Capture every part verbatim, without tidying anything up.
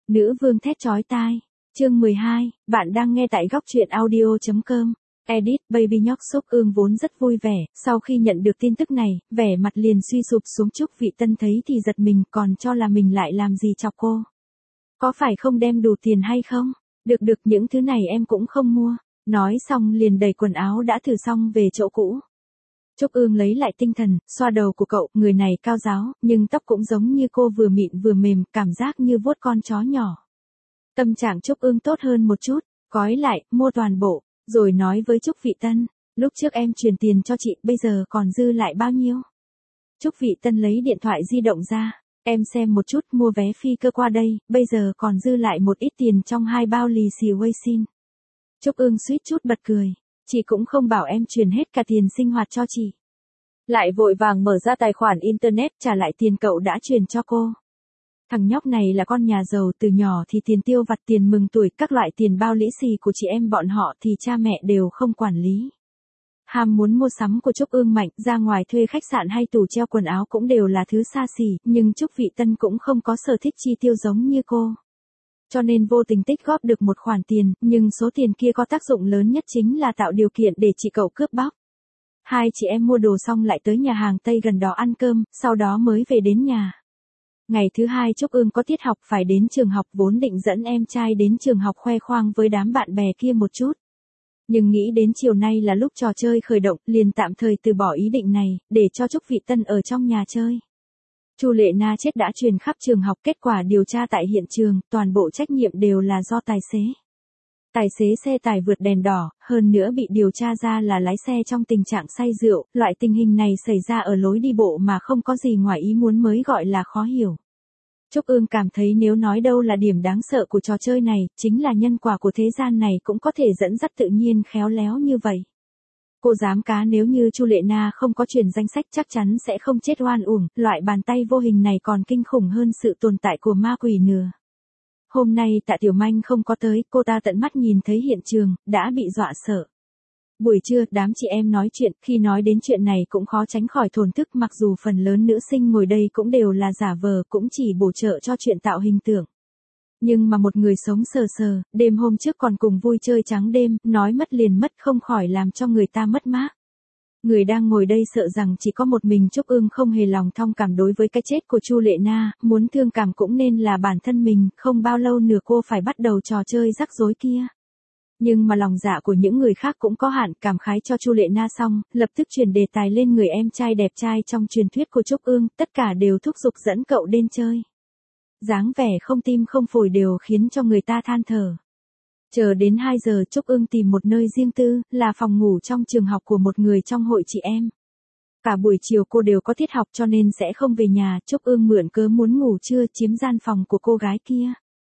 Nữ vương thét chói tai. Chương mười hai, bạn đang nghe tại góc truyện audio chấm com. Edit, Baby nhóc Trúc Ương vốn rất vui vẻ, sau khi nhận được tin tức này, vẻ mặt liền suy sụp xuống. Trúc Vị Tân thấy thì giật mình, còn cho là mình lại làm gì chọc cô. Có phải không đem đủ tiền hay không? Được được, những thứ này em cũng không mua. Nói xong liền đẩy quần áo đã thử xong về chỗ cũ. Trúc Ương lấy lại tinh thần, xoa đầu của cậu, người này cao ráo, nhưng tóc cũng giống như cô, vừa mịn vừa mềm, cảm giác như vuốt con chó nhỏ. Tâm trạng Trúc Ương tốt hơn một chút, gói lại, mua toàn bộ, rồi nói với Trúc Vị Tân, lúc trước em truyền tiền cho chị, bây giờ còn dư lại bao nhiêu? Trúc Vị Tân lấy điện thoại di động ra, em xem một chút, mua vé phi cơ qua đây, bây giờ còn dư lại một ít tiền trong hai bao lì xì Weixin. Trúc Ương suýt chút bật cười, chị cũng không bảo em truyền hết cả tiền sinh hoạt cho chị. Lại vội vàng mở ra tài khoản internet trả lại tiền cậu đã truyền cho cô. Thằng nhóc này là con nhà giàu, từ nhỏ thì tiền tiêu vặt, tiền mừng tuổi, các loại tiền bao lĩ xì của chị em bọn họ thì cha mẹ đều không quản lý. Ham muốn mua sắm của Trúc Ương mạnh, ra ngoài thuê khách sạn hay tủ treo quần áo cũng đều là thứ xa xỉ, nhưng Trúc Vị Tân cũng không có sở thích chi tiêu giống như cô. Cho nên vô tình tích góp được một khoản tiền, nhưng số tiền kia có tác dụng lớn nhất chính là tạo điều kiện để chị cậu cướp bóc. Hai chị em mua đồ xong lại tới nhà hàng Tây gần đó ăn cơm, sau đó mới về đến nhà. Ngày thứ hai Trúc Ương có tiết học phải đến trường học, vốn định dẫn em trai đến trường học khoe khoang với đám bạn bè kia một chút. Nhưng nghĩ đến chiều nay là lúc trò chơi khởi động, liền tạm thời từ bỏ ý định này, để cho Trúc Vị Tân ở trong nhà chơi. Chu Lệ Na chết đã truyền khắp trường học, kết quả điều tra tại hiện trường, toàn bộ trách nhiệm đều là do tài xế. Tài xế xe tải vượt đèn đỏ, hơn nữa bị điều tra ra là lái xe trong tình trạng say rượu, loại tình hình này xảy ra ở lối đi bộ mà không có gì ngoài ý muốn mới gọi là khó hiểu. Trúc Ương cảm thấy nếu nói đâu là điểm đáng sợ của trò chơi này, chính là nhân quả của thế gian này cũng có thể dẫn dắt tự nhiên khéo léo như vậy. Cô dám cá nếu như Chu Lệ Na không có chuyển danh sách chắc chắn sẽ không chết oan uổng, loại bàn tay vô hình này còn kinh khủng hơn sự tồn tại của ma quỷ nữa. Hôm nay Tạ Tiểu Manh không có tới, cô ta tận mắt nhìn thấy hiện trường, đã bị dọa sợ. Buổi trưa, đám chị em nói chuyện, khi nói đến chuyện này cũng khó tránh khỏi thổn thức, mặc dù phần lớn nữ sinh ngồi đây cũng đều là giả vờ, cũng chỉ bổ trợ cho chuyện tạo hình tượng. Nhưng mà một người sống sờ sờ, đêm hôm trước còn cùng vui chơi trắng đêm, nói mất liền mất không khỏi làm cho người ta mất mát. Người đang ngồi đây sợ rằng chỉ có một mình Trúc Ương không hề lòng thong cảm đối với cái chết của Chu Lệ Na, muốn thương cảm cũng nên là bản thân mình, không bao lâu nữa cô phải bắt đầu trò chơi rắc rối kia. Nhưng mà lòng dạ của những người khác cũng có hạn, cảm khái cho Chu Lệ Na xong, lập tức chuyển đề tài lên người em trai đẹp trai trong truyền thuyết của Trúc Ương, tất cả đều thúc giục dẫn cậu đến chơi. Dáng vẻ không tim không phổi đều khiến cho người ta than thở. Chờ đến hai giờ Trúc Ương tìm một nơi riêng tư, là phòng ngủ trong trường học của một người trong hội chị em. Cả buổi chiều cô đều có tiết học cho nên sẽ không về nhà, Trúc Ương mượn cớ muốn ngủ trưa chiếm gian phòng của cô gái kia.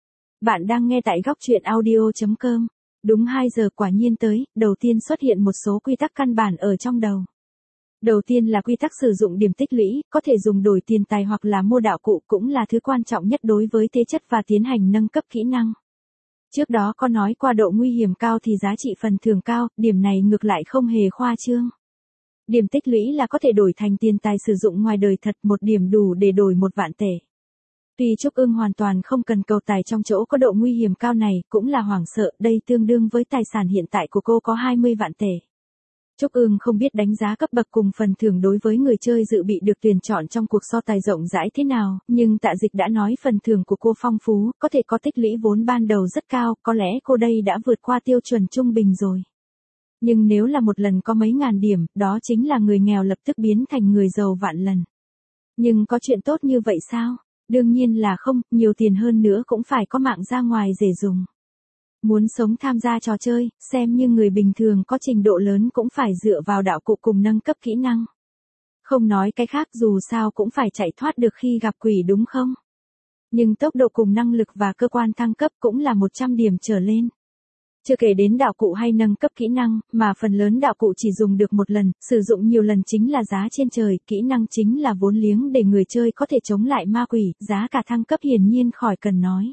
Bạn đang nghe tại góc truyện audio chấm com. Đúng hai giờ quả nhiên tới, đầu tiên xuất hiện một số quy tắc căn bản ở trong đầu. Đầu tiên là quy tắc sử dụng điểm tích lũy, có thể dùng đổi tiền tài hoặc là mua đạo cụ, cũng là thứ quan trọng nhất đối với thế chất và tiến hành nâng cấp kỹ năng. Trước đó có nói qua độ nguy hiểm cao thì giá trị phần thưởng cao, điểm này ngược lại không hề khoa trương. Điểm tích lũy là có thể đổi thành tiền tài sử dụng ngoài đời thật, một điểm đủ để đổi một vạn tệ. Tuy Trúc Ương hoàn toàn không cần cầu tài trong chỗ có độ nguy hiểm cao này, cũng là hoảng sợ, đây tương đương với tài sản hiện tại của cô có hai mươi vạn tệ. Trúc Ương không biết đánh giá cấp bậc cùng phần thưởng đối với người chơi dự bị được tuyển chọn trong cuộc so tài rộng rãi thế nào, nhưng Tạ Dịch đã nói phần thưởng của cô phong phú, có thể có tích lũy vốn ban đầu rất cao, có lẽ cô đây đã vượt qua tiêu chuẩn trung bình rồi. Nhưng nếu là một lần có mấy ngàn điểm, đó chính là người nghèo lập tức biến thành người giàu vạn lần. Nhưng có chuyện tốt như vậy sao? Đương nhiên là không, nhiều tiền hơn nữa cũng phải có mạng ra ngoài để dùng. Muốn sống tham gia trò chơi, xem như người bình thường có trình độ lớn cũng phải dựa vào đạo cụ cùng nâng cấp kỹ năng. Không nói cái khác, dù sao cũng phải chạy thoát được khi gặp quỷ đúng không? Nhưng tốc độ cùng năng lực và cơ quan thăng cấp cũng là một trăm điểm trở lên. Chưa kể đến đạo cụ hay nâng cấp kỹ năng, mà phần lớn đạo cụ chỉ dùng được một lần, sử dụng nhiều lần chính là giá trên trời, kỹ năng chính là vốn liếng để người chơi có thể chống lại ma quỷ, giá cả thăng cấp hiển nhiên khỏi cần nói.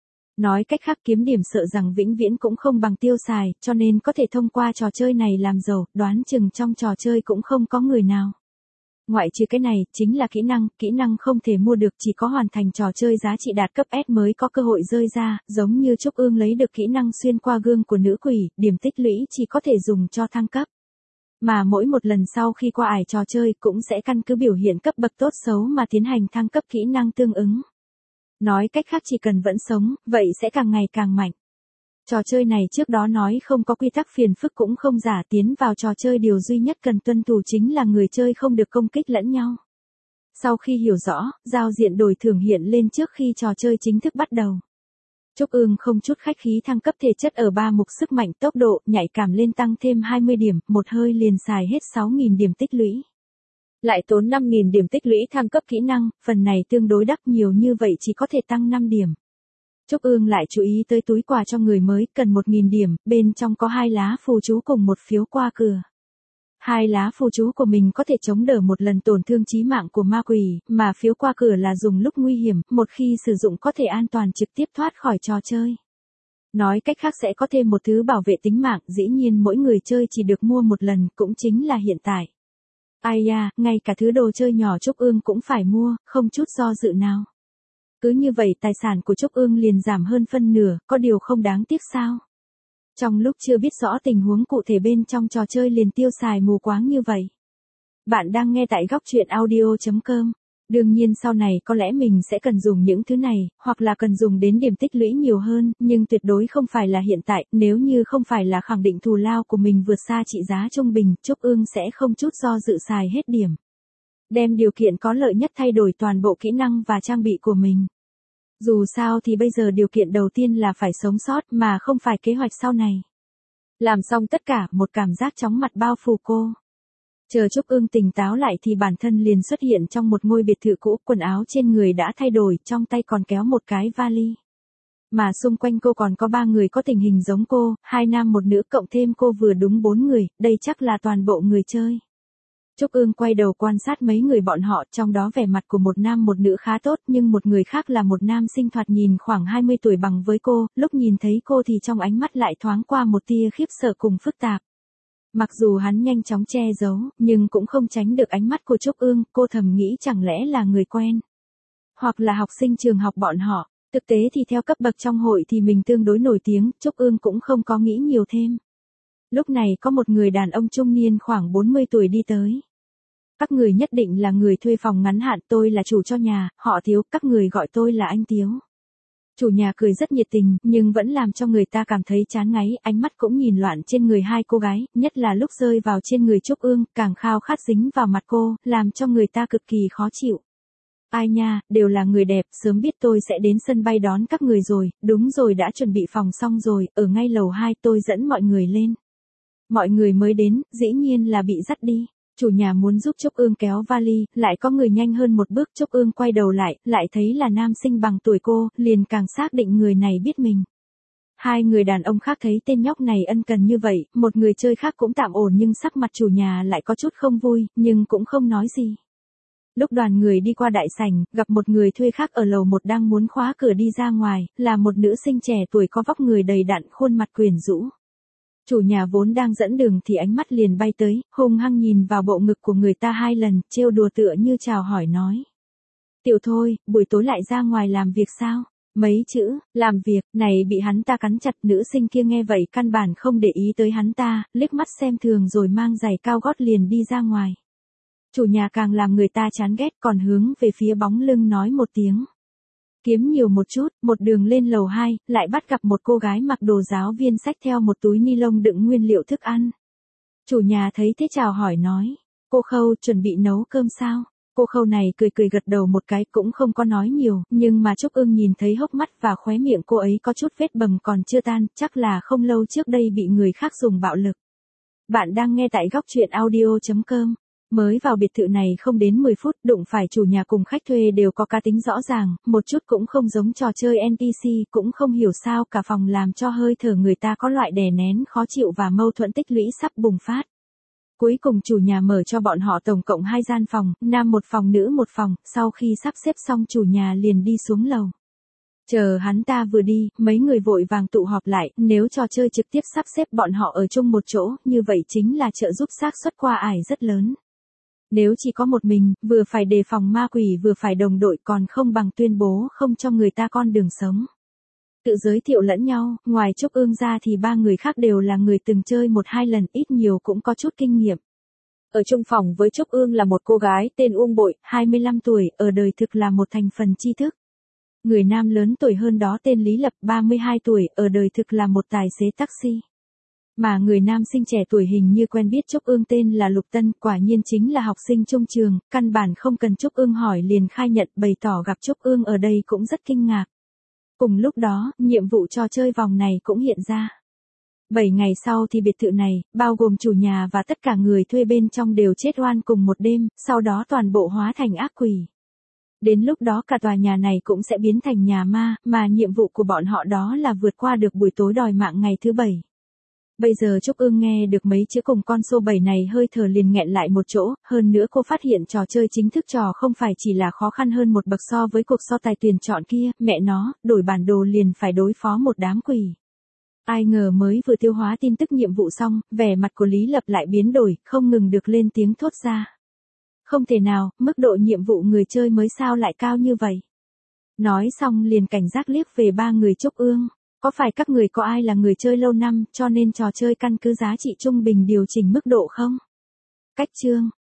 Nói cách khác, kiếm điểm sợ rằng vĩnh viễn cũng không bằng tiêu xài, cho nên có thể thông qua trò chơi này làm giàu, đoán chừng trong trò chơi cũng không có người nào. Ngoại trừ cái này, chính là kỹ năng, kỹ năng không thể mua được, chỉ có hoàn thành trò chơi giá trị đạt cấp S mới có cơ hội rơi ra, giống như Trúc Ương lấy được kỹ năng xuyên qua gương của nữ quỷ, điểm tích lũy chỉ có thể dùng cho thăng cấp. Mà mỗi một lần sau khi qua ải trò chơi cũng sẽ căn cứ biểu hiện cấp bậc tốt xấu mà tiến hành thăng cấp kỹ năng tương ứng. Nói cách khác chỉ cần vẫn sống, vậy sẽ càng ngày càng mạnh. Trò chơi này trước đó nói không có quy tắc phiền phức cũng không giả, tiến vào trò chơi điều duy nhất cần tuân thủ chính là người chơi không được công kích lẫn nhau. Sau khi hiểu rõ, giao diện đổi thưởng hiện lên trước khi trò chơi chính thức bắt đầu. Trúc Ương không chút khách khí thăng cấp thể chất ở ba mục sức mạnh, tốc độ, nhạy cảm lên tăng thêm hai mươi điểm, một hơi liền xài hết sáu nghìn điểm tích lũy. Lại tốn năm nghìn điểm tích lũy thăng cấp kỹ năng, phần này tương đối đắt, nhiều như vậy chỉ có thể tăng năm điểm. Trúc Ương lại chú ý tới túi quà cho người mới, cần một nghìn điểm, bên trong có hai lá phù chú cùng một phiếu qua cửa. Hai lá phù chú của mình có thể chống đỡ một lần tổn thương chí mạng của ma quỷ, mà phiếu qua cửa là dùng lúc nguy hiểm, một khi sử dụng có thể an toàn trực tiếp thoát khỏi trò chơi. Nói cách khác sẽ có thêm một thứ bảo vệ tính mạng, dĩ nhiên mỗi người chơi chỉ được mua một lần, cũng chính là hiện tại. Ai da, ngay cả thứ đồ chơi nhỏ Trúc Ương cũng phải mua, không chút do dự nào. Cứ như vậy tài sản của Trúc Ương liền giảm hơn phân nửa, có điều không đáng tiếc sao? Trong lúc chưa biết rõ tình huống cụ thể bên trong trò chơi liền tiêu xài mù quáng như vậy. Bạn đang nghe tại góc truyện audio chấm com. Đương nhiên sau này có lẽ mình sẽ cần dùng những thứ này, hoặc là cần dùng đến điểm tích lũy nhiều hơn, nhưng tuyệt đối không phải là hiện tại, nếu như không phải là khẳng định thù lao của mình vượt xa trị giá trung bình, Trúc Ương sẽ không chút do dự xài hết điểm. Đem điều kiện có lợi nhất thay đổi toàn bộ kỹ năng và trang bị của mình. Dù sao thì bây giờ điều kiện đầu tiên là phải sống sót mà không phải kế hoạch sau này. Làm xong tất cả, một cảm giác chóng mặt bao phủ cô. Chờ Trúc Ương tỉnh táo lại thì bản thân liền xuất hiện trong một ngôi biệt thự cũ, quần áo trên người đã thay đổi, trong tay còn kéo một cái vali. Mà xung quanh cô còn có ba người có tình hình giống cô, hai nam một nữ cộng thêm cô vừa đúng bốn người, đây chắc là toàn bộ người chơi. Trúc Ương quay đầu quan sát mấy người bọn họ, trong đó vẻ mặt của một nam một nữ khá tốt, nhưng một người khác là một nam sinh thoạt nhìn khoảng hai mươi tuổi bằng với cô, lúc nhìn thấy cô thì trong ánh mắt lại thoáng qua một tia khiếp sợ cùng phức tạp. Mặc dù hắn nhanh chóng che giấu, nhưng cũng không tránh được ánh mắt của Trúc Ương, cô thầm nghĩ chẳng lẽ là người quen. Hoặc là học sinh trường học bọn họ, thực tế thì theo cấp bậc trong hội thì mình tương đối nổi tiếng, Trúc Ương cũng không có nghĩ nhiều thêm. Lúc này có một người đàn ông trung niên khoảng bốn mươi tuổi đi tới. Các người nhất định là người thuê phòng ngắn hạn, tôi là chủ cho nhà, họ Thiếu, các người gọi tôi là anh Tiếu. Chủ nhà cười rất nhiệt tình, nhưng vẫn làm cho người ta cảm thấy chán ngấy, ánh mắt cũng nhìn loạn trên người hai cô gái, nhất là lúc rơi vào trên người Trúc Ương, càng khao khát dính vào mặt cô, làm cho người ta cực kỳ khó chịu. Ai nha, đều là người đẹp, sớm biết tôi sẽ đến sân bay đón các người rồi, đúng rồi đã chuẩn bị phòng xong rồi, ở ngay lầu hai tôi dẫn mọi người lên. Mọi người mới đến, dĩ nhiên là bị dắt đi. Chủ nhà muốn giúp Trúc Ương kéo vali, lại có người nhanh hơn một bước, Trúc Ương quay đầu lại, lại thấy là nam sinh bằng tuổi cô, liền càng xác định người này biết mình. Hai người đàn ông khác thấy tên nhóc này ân cần như vậy, một người chơi khác cũng tạm ổn nhưng sắc mặt chủ nhà lại có chút không vui, nhưng cũng không nói gì. Lúc đoàn người đi qua đại sảnh, gặp một người thuê khác ở lầu một đang muốn khóa cửa đi ra ngoài, là một nữ sinh trẻ tuổi có vóc người đầy đặn, khuôn mặt quyến rũ. Chủ nhà vốn đang dẫn đường thì ánh mắt liền bay tới, hung hăng nhìn vào bộ ngực của người ta hai lần, trêu đùa tựa như chào hỏi nói. Tiểu thôi, buổi tối lại ra ngoài làm việc sao? Mấy chữ, làm việc, này bị hắn ta cắn chặt, nữ sinh kia nghe vậy căn bản không để ý tới hắn ta, liếc mắt xem thường rồi mang giày cao gót liền đi ra ngoài. Chủ nhà càng làm người ta chán ghét còn hướng về phía bóng lưng nói một tiếng. Kiếm nhiều một chút, một đường lên lầu hai, lại bắt gặp một cô gái mặc đồ giáo viên xách theo một túi ni lông đựng nguyên liệu thức ăn. Chủ nhà thấy thế chào hỏi nói, cô Khâu chuẩn bị nấu cơm sao? Cô Khâu này cười cười gật đầu một cái cũng không có nói nhiều, nhưng mà Trúc Ương nhìn thấy hốc mắt và khóe miệng cô ấy có chút vết bầm còn chưa tan, chắc là không lâu trước đây bị người khác dùng bạo lực. Bạn đang nghe tại góc truyện audio chấm com. Mới vào biệt thự này không đến mười phút, đụng phải chủ nhà cùng khách thuê đều có cá tính rõ ràng, một chút cũng không giống trò chơi en pê xê, cũng không hiểu sao cả phòng làm cho hơi thở người ta có loại đè nén khó chịu và mâu thuẫn tích lũy sắp bùng phát. Cuối cùng chủ nhà mở cho bọn họ tổng cộng hai gian phòng, nam một phòng nữ một phòng, sau khi sắp xếp xong chủ nhà liền đi xuống lầu. Chờ hắn ta vừa đi, mấy người vội vàng tụ họp lại, nếu trò chơi trực tiếp sắp xếp bọn họ ở chung một chỗ, như vậy chính là trợ giúp xác suất qua ải rất lớn. Nếu chỉ có một mình, vừa phải đề phòng ma quỷ vừa phải đồng đội còn không bằng tuyên bố không cho người ta con đường sống. Tự giới thiệu lẫn nhau, ngoài Trúc Ương ra thì ba người khác đều là người từng chơi một hai lần, ít nhiều cũng có chút kinh nghiệm. Ở chung phòng với Trúc Ương là một cô gái tên Uông Bội, hai mươi lăm tuổi, ở đời thực là một thành phần tri thức. Người nam lớn tuổi hơn đó tên Lý Lập, ba mươi hai tuổi, ở đời thực là một tài xế taxi. Mà người nam sinh trẻ tuổi hình như quen biết Trúc Ương tên là Lục Tân, quả nhiên chính là học sinh chung trường, căn bản không cần Trúc Ương hỏi liền khai nhận, bày tỏ gặp Trúc Ương ở đây cũng rất kinh ngạc. Cùng lúc đó, nhiệm vụ trò chơi vòng này cũng hiện ra. Bảy ngày sau thì biệt thự này, bao gồm chủ nhà và tất cả người thuê bên trong đều chết oan cùng một đêm, sau đó toàn bộ hóa thành ác quỷ. Đến lúc đó cả tòa nhà này cũng sẽ biến thành nhà ma, mà nhiệm vụ của bọn họ đó là vượt qua được buổi tối đòi mạng ngày thứ bảy. Bây giờ Trúc Ương nghe được mấy chữ cùng con số bảy này hơi thở liền nghẹn lại một chỗ, hơn nữa cô phát hiện trò chơi chính thức trò không phải chỉ là khó khăn hơn một bậc so với cuộc so tài tuyển chọn kia, mẹ nó, đổi bản đồ liền phải đối phó một đám quỷ. Ai ngờ mới vừa tiêu hóa tin tức nhiệm vụ xong, vẻ mặt của Lý Lập lại biến đổi, không ngừng được lên tiếng thốt ra. Không thể nào, mức độ nhiệm vụ người chơi mới sao lại cao như vậy. Nói xong liền cảnh giác liếc về ba người Trúc Ương. Có phải các người có ai là người chơi lâu năm cho nên trò chơi căn cứ giá trị trung bình điều chỉnh mức độ không? Cách chương